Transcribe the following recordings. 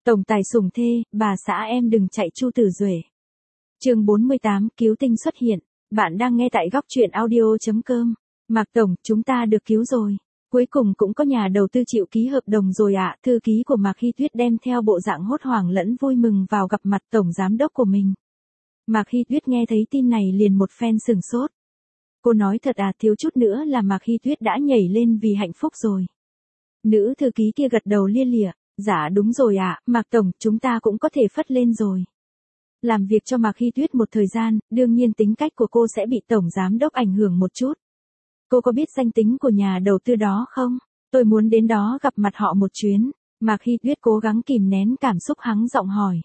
Tổng tài sủng thê, bà xã em đừng chạy Chu Tử Duệ. Chương 48, cứu tinh xuất hiện. Bạn đang nghe tại góc truyện audio.com. Mạc Tổng, chúng ta được cứu rồi. Cuối cùng cũng có nhà đầu tư chịu ký hợp đồng rồi ạ. Thư ký của Mạc Hy Tuyết đem theo bộ dạng hốt hoảng lẫn vui mừng vào gặp mặt tổng giám đốc của mình. Mạc Hy Tuyết nghe thấy tin này liền một phen sửng sốt. Cô nói thật à, thiếu chút nữa là Mạc Hy Tuyết đã nhảy lên vì hạnh phúc rồi. Nữ thư ký kia gật đầu lia lịa. Dạ đúng rồi ạ, Mạc Tổng, chúng ta cũng có thể phất lên rồi. Làm việc cho Mạc Hy Tuyết một thời gian, đương nhiên tính cách của cô sẽ bị tổng giám đốc ảnh hưởng một chút. Cô có biết danh tính của nhà đầu tư đó không? Tôi muốn đến đó gặp mặt họ một chuyến. Mạc Hy Tuyết cố gắng kìm nén cảm xúc hắng giọng hỏi.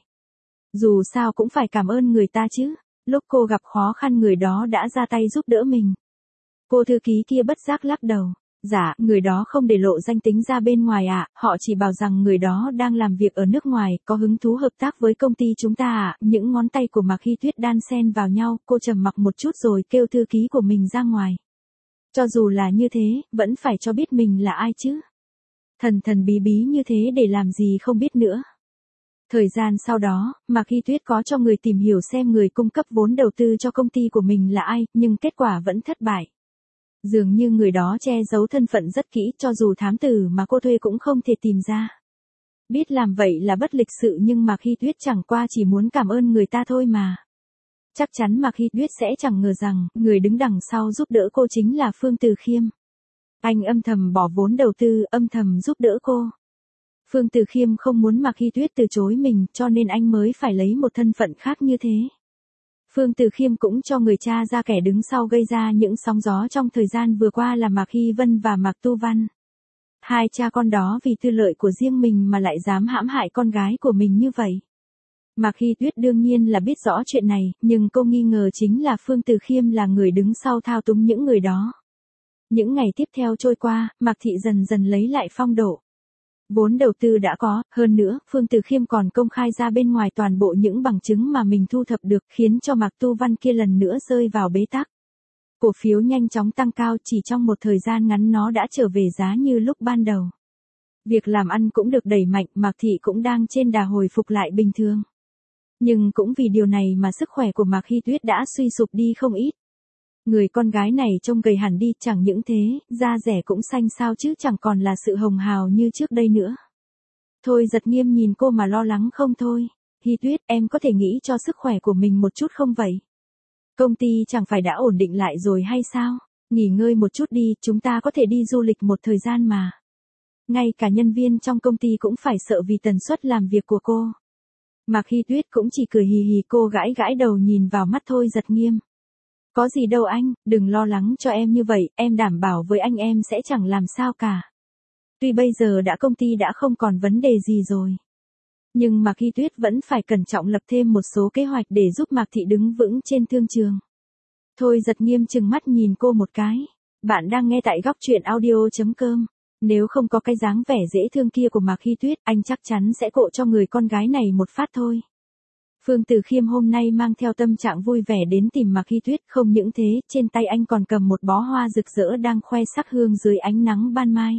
Dù sao cũng phải cảm ơn người ta chứ. Lúc cô gặp khó khăn người đó đã ra tay giúp đỡ mình. Cô thư ký kia bất giác lắc đầu. Dạ, người đó không để lộ danh tính ra bên ngoài ạ, họ chỉ bảo rằng người đó đang làm việc ở nước ngoài, có hứng thú hợp tác với công ty chúng ta ạ. Những ngón tay của Mạc Hy Tuyết đan xen vào nhau, cô trầm mặc một chút rồi kêu thư ký của mình ra ngoài. Cho dù là như thế, vẫn phải cho biết mình là ai chứ. Thần thần bí bí như thế để làm gì không biết nữa. Thời gian sau đó, Mạc Hy Tuyết có cho người tìm hiểu xem người cung cấp vốn đầu tư cho công ty của mình là ai, nhưng kết quả vẫn thất bại. Dường như người đó che giấu thân phận rất kỹ, cho dù thám tử mà cô thuê cũng không thể tìm ra. Biết làm vậy là bất lịch sự nhưng Mạc Hy Tuyết chẳng qua chỉ muốn cảm ơn người ta thôi mà. Chắc chắn Mạc Hy Tuyết sẽ chẳng ngờ rằng, người đứng đằng sau giúp đỡ cô chính là Phương Từ Khiêm. Anh âm thầm bỏ vốn đầu tư, âm thầm giúp đỡ cô. Phương Từ Khiêm không muốn Mạc Hy Tuyết từ chối mình, cho nên anh mới phải lấy một thân phận khác như thế. Phương Từ Khiêm cũng cho người cha ra kẻ đứng sau gây ra những sóng gió trong thời gian vừa qua là Mạc Hy Vân và Mạc Tu Văn. Hai cha con đó vì tư lợi của riêng mình mà lại dám hãm hại con gái của mình như vậy. Mạc Hy Tuyết đương nhiên là biết rõ chuyện này, nhưng cô nghi ngờ chính là Phương Từ Khiêm là người đứng sau thao túng những người đó. Những ngày tiếp theo trôi qua, Mạc Thị dần dần lấy lại phong độ. Vốn đầu tư đã có, hơn nữa, Phương Từ Khiêm còn công khai ra bên ngoài toàn bộ những bằng chứng mà mình thu thập được, khiến cho Mạc Tu Văn kia lần nữa rơi vào bế tắc. Cổ phiếu nhanh chóng tăng cao, chỉ trong một thời gian ngắn nó đã trở về giá như lúc ban đầu. Việc làm ăn cũng được đẩy mạnh, Mạc Thị cũng đang trên đà hồi phục lại bình thường. Nhưng cũng vì điều này mà sức khỏe của Mạc Hy Tuyết đã suy sụp đi không ít. Người con gái này trông gầy hẳn đi, chẳng những thế, da rẻ cũng xanh xao chứ chẳng còn là sự hồng hào như trước đây nữa. Thôi Giật Nghiêm nhìn cô mà lo lắng không thôi. Hy Tuyết, em có thể nghĩ cho sức khỏe của mình một chút không vậy? Công ty chẳng phải đã ổn định lại rồi hay sao? Nghỉ ngơi một chút đi, chúng ta có thể đi du lịch một thời gian mà. Ngay cả nhân viên trong công ty cũng phải sợ vì tần suất làm việc của cô. Mạc Hy Tuyết cũng chỉ cười hì hì, cô gãi gãi đầu nhìn vào mắt Thôi Giật Nghiêm. Có gì đâu anh, đừng lo lắng cho em như vậy, em đảm bảo với anh em sẽ chẳng làm sao cả. Tuy bây giờ công ty đã không còn vấn đề gì rồi. Nhưng Mạc Hy Tuyết vẫn phải cẩn trọng lập thêm một số kế hoạch để giúp Mạc Thị đứng vững trên thương trường. Thôi Giật Nghiêm trừng mắt nhìn cô một cái. Bạn đang nghe tại góc truyện audio.com. Nếu không có cái dáng vẻ dễ thương kia của Mạc Hy Tuyết, anh chắc chắn sẽ cộ cho người con gái này một phát thôi. Phương Từ Khiêm hôm nay mang theo tâm trạng vui vẻ đến tìm Mạc Hy Tuyết, không những thế, trên tay anh còn cầm một bó hoa rực rỡ đang khoe sắc hương dưới ánh nắng ban mai.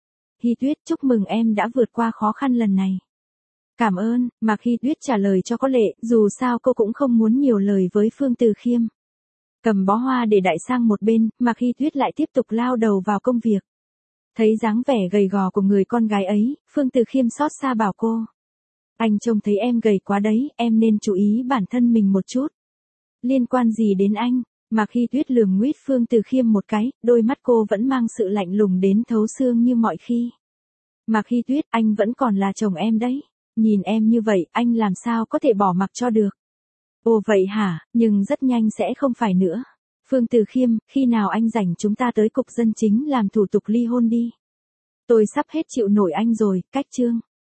Hy Tuyết, chúc mừng em đã vượt qua khó khăn lần này. Cảm ơn, Mạc Hy Tuyết trả lời cho có lệ, dù sao cô cũng không muốn nhiều lời với Phương Từ Khiêm. Cầm bó hoa để đại sang một bên, Mạc Hy Tuyết lại tiếp tục lao đầu vào công việc. Thấy dáng vẻ gầy gò của người con gái ấy, Phương Từ Khiêm xót xa bảo cô. Anh trông thấy em gầy quá đấy, em nên chú ý bản thân mình một chút. Liên quan gì đến anh? Mạc Hy Tuyết lườm nguýt Phương Từ Khiêm một cái, đôi mắt cô vẫn mang sự lạnh lùng đến thấu xương như mọi khi. Mạc Hy Tuyết, anh vẫn còn là chồng em đấy. Nhìn em như vậy, anh làm sao có thể bỏ mặc cho được? Ồ vậy hả, nhưng rất nhanh sẽ không phải nữa. Phương Từ Khiêm, khi nào anh rảnh chúng ta tới cục dân chính làm thủ tục ly hôn đi. Tôi sắp hết chịu nổi anh rồi, cách chương.